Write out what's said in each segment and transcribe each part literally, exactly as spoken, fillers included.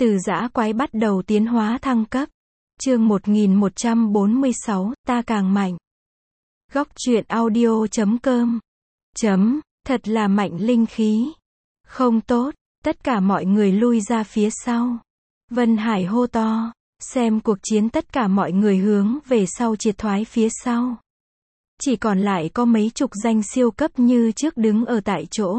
Từ dã quái bắt đầu tiến hóa thăng cấp. Chương một nghìn một trăm bốn mươi sáu, ta càng mạnh. Góc truyện audio chấm com. Chấm, thật là mạnh linh khí. Không tốt, tất cả mọi người lui ra phía sau. Vân Hải hô to, xem cuộc chiến, tất cả mọi người hướng về sau triệt thoái phía sau. Chỉ còn lại có mấy chục danh siêu cấp như trước đứng ở tại chỗ.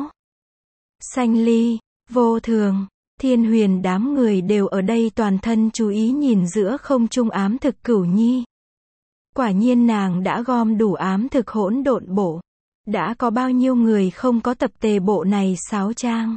Xanh Ly, Vô Thường, Thiên Huyền đám người đều ở đây toàn thân chú ý nhìn giữa không trung ám thực Cửu Nhi. Quả nhiên nàng đã gom đủ ám thực hỗn độn bộ. Đã có bao nhiêu người không có tập tề bộ này sáo trang.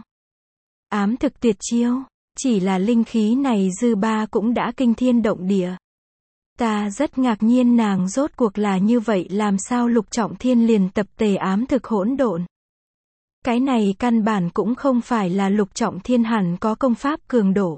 Ám thực tuyệt chiêu, chỉ là linh khí này dư ba cũng đã kinh thiên động địa. Ta rất ngạc nhiên nàng rốt cuộc là như vậy, làm sao Lục Trọng Thiên liền tập tề ám thực hỗn độn. Cái này căn bản cũng không phải là Lục Trọng Thiên hẳn có công pháp cường độ.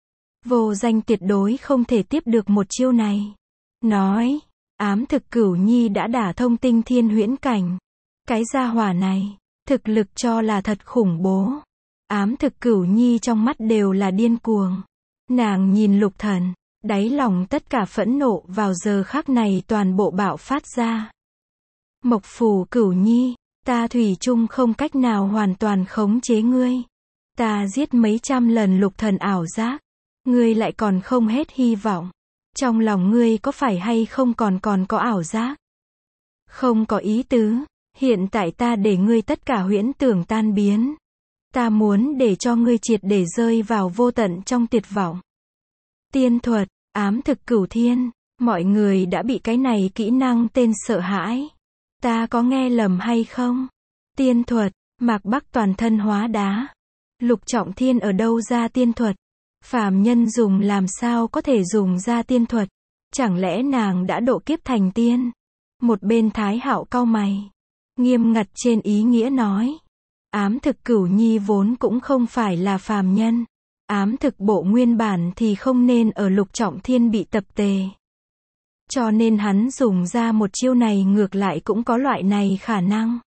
Vô Danh tuyệt đối không thể tiếp được một chiêu này. Nói, ám thực Cửu Nhi đã đả thông tinh thiên huyễn cảnh. Cái gia hỏa này, thực lực cho là thật khủng bố. Ám thực Cửu Nhi trong mắt đều là điên cuồng. Nàng nhìn Lục Thần, đáy lòng tất cả phẫn nộ vào giờ khắc này toàn bộ bạo phát ra. Mộc Phù Cửu Nhi, ta thủy chung không cách nào hoàn toàn khống chế ngươi. Ta giết mấy trăm lần Lục Thần ảo giác, ngươi lại còn không hết hy vọng. Trong lòng ngươi có phải hay không còn còn có ảo giác? Không có ý tứ, hiện tại ta để ngươi tất cả huyễn tưởng tan biến. Ta muốn để cho ngươi triệt để rơi vào vô tận trong tuyệt vọng. Tiên thuật, ám thực Cửu Thiên, mọi người đã bị cái này kỹ năng tên sợ hãi. Ta có nghe lầm hay không? Tiên thuật, Mạc Bắc toàn thân hóa đá. Lục Trọng Thiên ở đâu ra tiên thuật? Phàm nhân dùng làm sao có thể dùng ra tiên thuật? Chẳng lẽ nàng đã độ kiếp thành tiên? Một bên Thái Hạo cau mày, nghiêm ngặt trên ý nghĩa nói. Ám thực Cửu Nhi vốn cũng không phải là phàm nhân. Ám thực bộ nguyên bản thì không nên ở Lục Trọng Thiên bị tập tề. Cho nên hắn dùng ra một chiêu này ngược lại cũng có loại này khả năng.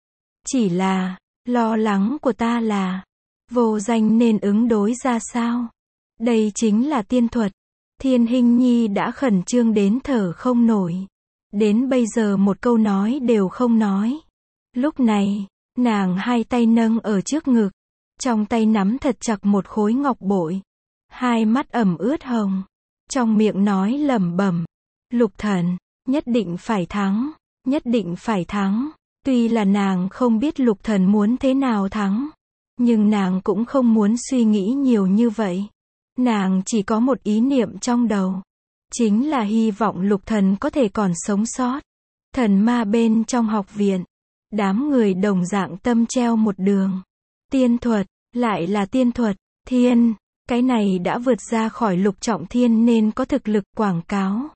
Chỉ là, lo lắng của ta là, Vô Danh nên ứng đối ra sao? Đây chính là tiên thuật. Thiên Hinh Nhi đã khẩn trương đến thở không nổi. Đến bây giờ một câu nói đều không nói. Lúc này, nàng hai tay nâng ở trước ngực. Trong tay nắm thật chặt một khối ngọc bội. Hai mắt ẩm ướt hồng. Trong miệng nói lẩm bẩm. Lục Thần, nhất định phải thắng, nhất định phải thắng. Tuy là nàng không biết Lục Thần muốn thế nào thắng. Nhưng nàng cũng không muốn suy nghĩ nhiều như vậy. Nàng chỉ có một ý niệm trong đầu. Chính là hy vọng Lục Thần có thể còn sống sót. Thần ma bên trong học viện. Đám người đồng dạng tâm treo một đường. Tiên thuật, lại là tiên thuật, thiên, cái này đã vượt ra khỏi Lục Trọng Thiên nên có thực lực quảng cáo.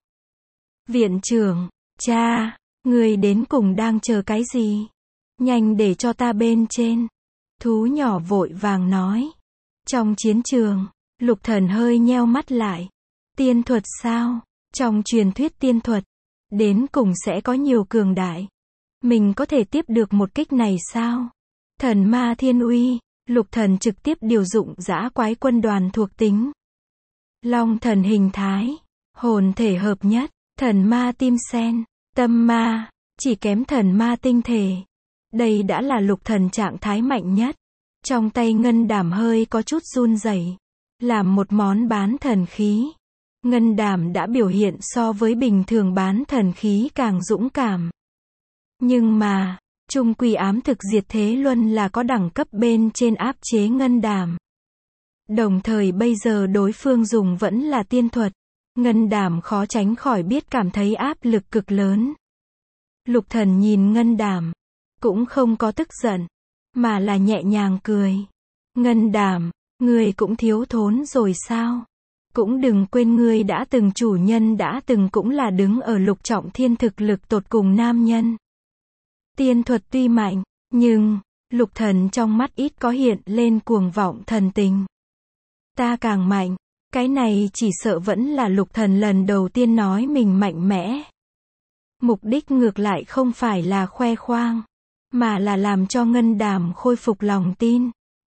Viện trưởng, cha, người đến cùng đang chờ cái gì? Nhanh để cho ta bên trên. Thú nhỏ vội vàng nói. Trong chiến trường, Lục Thần hơi nheo mắt lại. Tiên thuật sao? Trong truyền thuyết tiên thuật, đến cùng sẽ có nhiều cường đại. Mình có thể tiếp được một kích này sao? Thần ma thiên uy, Lục Thần trực tiếp điều dụng dã quái quân đoàn thuộc tính. Long thần hình thái, hồn thể hợp nhất, thần ma tim sen, tâm ma, chỉ kém thần ma tinh thể. Đây đã là Lục Thần trạng thái mạnh nhất. Trong tay ngân đảm hơi có chút run rẩy. Làm một món bán thần khí. Ngân đảm đã biểu hiện so với bình thường bán thần khí càng dũng cảm. Nhưng mà, trung quy ám thực diệt thế luân là có đẳng cấp bên trên áp chế ngân đảm. Đồng thời bây giờ đối phương dùng vẫn là tiên thuật. Ngân đảm khó tránh khỏi biết cảm thấy áp lực cực lớn. Lục Thần nhìn ngân đảm, cũng không có tức giận, mà là nhẹ nhàng cười. Ngân đảm, ngươi cũng thiếu thốn rồi sao? Cũng đừng quên ngươi đã từng chủ nhân đã từng cũng là đứng ở Lục Trọng Thiên thực lực tột cùng nam nhân. Tiên thuật tuy mạnh, nhưng, Lục Thần trong mắt ít có hiện lên cuồng vọng thần tình. Ta càng mạnh, cái này chỉ sợ vẫn là Lục Thần lần đầu tiên nói mình mạnh mẽ. Mục đích ngược lại không phải là khoe khoang, mà là làm cho ngân đảm khôi phục lòng tin.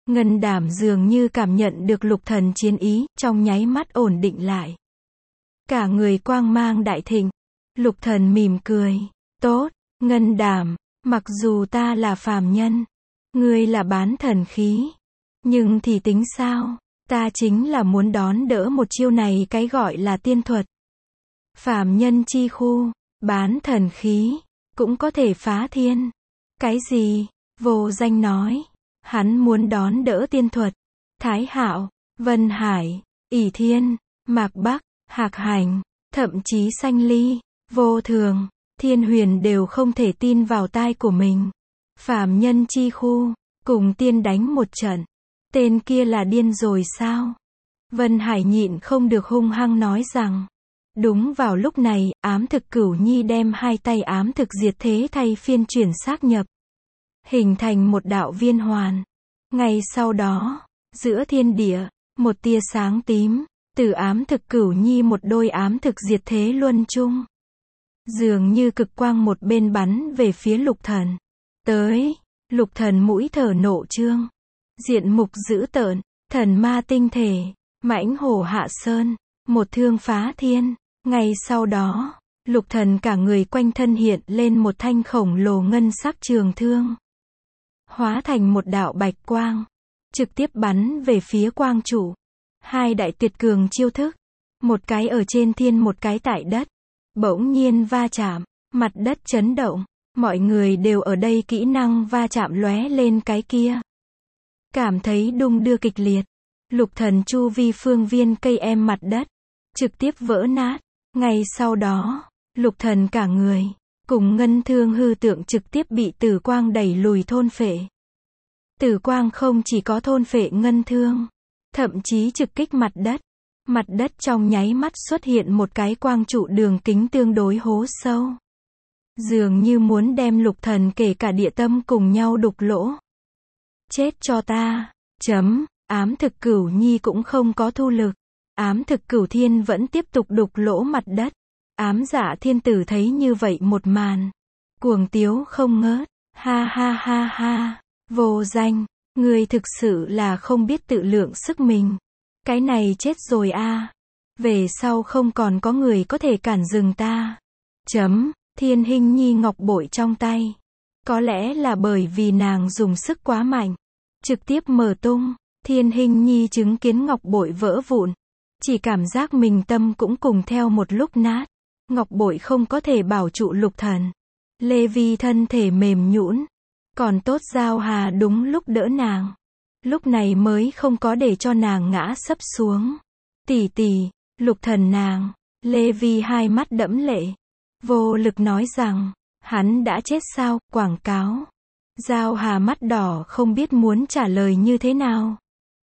Ngân Đảm dường như cảm nhận được Lục Thần chiến ý, trong nháy mắt ổn định lại. Cả người quang mang đại thịnh. Lục Thần mỉm cười. Tốt, Ngân Đảm, mặc dù ta là phàm nhân, ngươi là bán thần khí, nhưng thì tính sao? Ta chính là muốn đón đỡ một chiêu này, cái gọi là tiên thuật. Phàm nhân chi khu, bán thần khí, cũng có thể phá thiên. Cái gì? Vô Danh nói. Hắn muốn đón đỡ tiên thuật. Thái Hạo, Vân Hải, ỷ Thiên, Mạc Bắc, Hạc Hành, thậm chí Sanh Ly, Vô Thường, Thiên Huyền đều không thể tin vào tai của mình. Phàm nhân chi khu, cùng tiên đánh một trận. Tên kia là điên rồi sao? Vân Hải nhịn không được hung hăng nói rằng. Đúng vào lúc này, ám thực Cửu Nhi đem hai tay ám thực diệt thế thay phiên chuyển xác nhập, hình thành một đạo viên hoàn. Ngay sau đó, giữa thiên địa, một tia sáng tím, từ ám thực Cửu Nhi một đôi ám thực diệt thế luân chung. Dường như cực quang một bên bắn về phía Lục Thần. Tới, Lục Thần mũi thở nộ trương. Diện mục dữ tợn, thần ma tinh thể, mãnh hổ hạ sơn, một thương phá thiên. Ngay sau đó, Lục Thần cả người quanh thân hiện lên một thanh khổng lồ ngân sắc trường thương, hóa thành một đạo bạch quang, trực tiếp bắn về phía quang chủ. Hai đại tuyệt cường chiêu thức, một cái ở trên thiên, một cái tại đất, bỗng nhiên va chạm, mặt đất chấn động, mọi người đều ở đây kỹ năng va chạm lóe lên cái kia, cảm thấy đung đưa kịch liệt. Lục Thần chu vi phương viên cây em mặt đất trực tiếp vỡ nát. Ngay sau đó, Lục Thần cả người cùng ngân thương hư tượng trực tiếp bị tử quang đẩy lùi thôn phệ. Tử quang không chỉ có thôn phệ ngân thương, thậm chí trực kích mặt đất. Mặt đất trong nháy mắt xuất hiện một cái quang trụ đường kính tương đối hố sâu, dường như muốn đem Lục Thần kể cả địa tâm cùng nhau đục lỗ. Chết cho ta. Chấm. Ám thực Cửu Nhi cũng không có thu lực. Ám thực Cửu Thiên vẫn tiếp tục đục lỗ mặt đất. Ám Dạ Thiên Tử thấy như vậy một màn, cuồng tiếu không ngớt. Ha ha ha ha. Vô Danh, ngươi thực sự là không biết tự lượng sức mình. Cái này chết rồi a. Về sau không còn có người có thể cản dừng ta. Chấm. Thiên Hinh Nhi ngọc bội trong tay. Có lẽ là bởi vì nàng dùng sức quá mạnh, trực tiếp mở tung. Thiên Hinh Nhi chứng kiến ngọc bội vỡ vụn, chỉ cảm giác mình tâm cũng cùng theo một lúc nát. Ngọc bội không có thể bảo trụ Lục Thần. Lê Vi thân thể mềm nhũn, còn tốt Giao Hà đúng lúc đỡ nàng, lúc này mới không có để cho nàng ngã sấp xuống. Tỷ tỷ, Lục Thần nàng. Lê Vi hai mắt đẫm lệ, vô lực nói rằng, hắn đã chết sao? Quảng cáo. Giao Hà mắt đỏ không biết muốn trả lời như thế nào.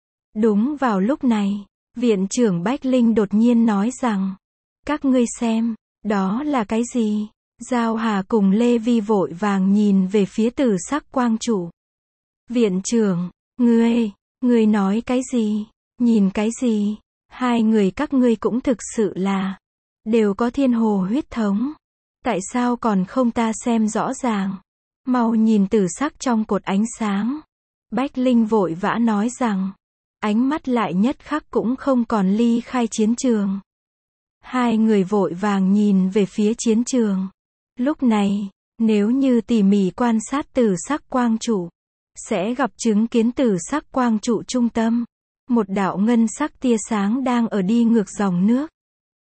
Đúng vào lúc này, viện trưởng Bách Linh đột nhiên nói rằng, các ngươi xem, đó là cái gì? Giao Hà cùng Lê Vi vội vàng nhìn về phía tử sắc quang chủ. Viện trưởng, ngươi, ngươi nói cái gì? Nhìn cái gì? Hai người các ngươi cũng thực sự là, đều có thiên hồ huyết thống. Tại sao còn không ta xem rõ ràng? Mau nhìn tử sắc trong cột ánh sáng. Bách Linh vội vã nói rằng, ánh mắt lại nhất khắc cũng không còn ly khai chiến trường. Hai người vội vàng nhìn về phía chiến trường. Lúc này, nếu như tỉ mỉ quan sát tử sắc quang trụ, sẽ gặp chứng kiến tử sắc quang trụ trung tâm, một đạo ngân sắc tia sáng đang ở đi ngược dòng nước.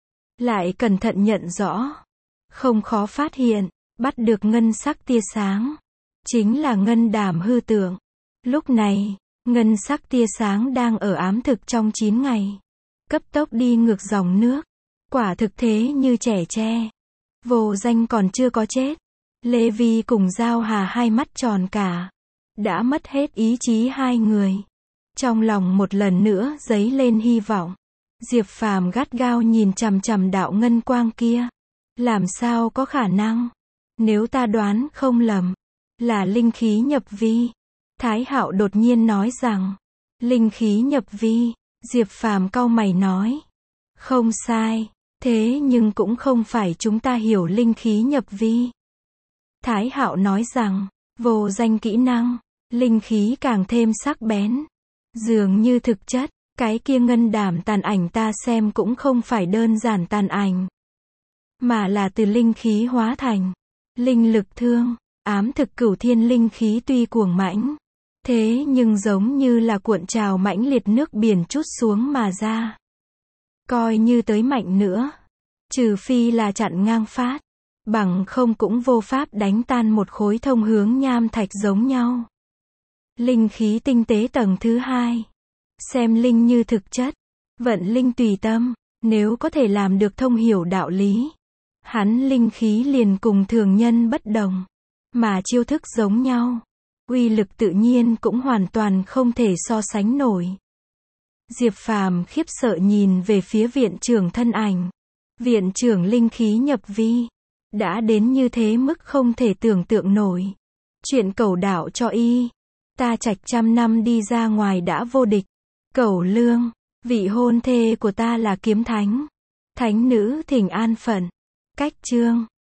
Lại cẩn thận nhận rõ, không khó phát hiện, bắt được ngân sắc tia sáng, chính là Ngân Đảm hư tượng. Lúc này, ngân sắc tia sáng đang ở ám thực trong chín ngày, cấp tốc đi ngược dòng nước. Quả thực thế như trẻ tre. Vô Danh còn chưa có chết. Lê Vi cùng Giao Hà hai mắt tròn cả, đã mất hết ý chí hai người. Trong lòng một lần nữa dấy lên hy vọng. Diệp Phàm gắt gao nhìn chằm chằm đạo ngân quang kia. Làm sao có khả năng? Nếu ta đoán không lầm, là linh khí nhập vi. Thái Hạo đột nhiên nói rằng, linh khí nhập vi. Diệp Phàm cau mày nói, không sai, thế nhưng cũng không phải chúng ta hiểu linh khí nhập vi. Thái Hạo nói rằng, Vô Danh kỹ năng, linh khí càng thêm sắc bén, Dường như thực chất, cái kia ngân đảm tàn ảnh ta xem cũng không phải đơn giản tàn ảnh, mà là từ linh khí hóa thành. Linh lực thương, ám thực cửu thiên linh khí tuy cuồng mãnh, thế nhưng giống như là cuộn trào mãnh liệt nước biển trút xuống mà ra. Coi như tới mạnh nữa, trừ phi là chặn ngang phát, bằng không cũng vô pháp đánh tan một khối thông hướng nham thạch giống nhau. Linh khí tinh tế tầng thứ hai. Xem linh như thực chất, vận linh tùy tâm, nếu có thể làm được thông hiểu đạo lý, hắn linh khí liền cùng thường nhân bất đồng, mà chiêu thức giống nhau, uy lực tự nhiên cũng hoàn toàn không thể so sánh nổi. Diệp Phàm khiếp sợ nhìn về phía viện trưởng thân ảnh. Viện trưởng linh khí nhập vi, đã đến như thế mức không thể tưởng tượng nổi. Chuyện cẩu đạo cho y, ta trạch trăm năm đi ra ngoài đã vô địch. Cẩu Lương, vị hôn thê của ta là kiếm thánh, thánh nữ thỉnh an phận. Cách chương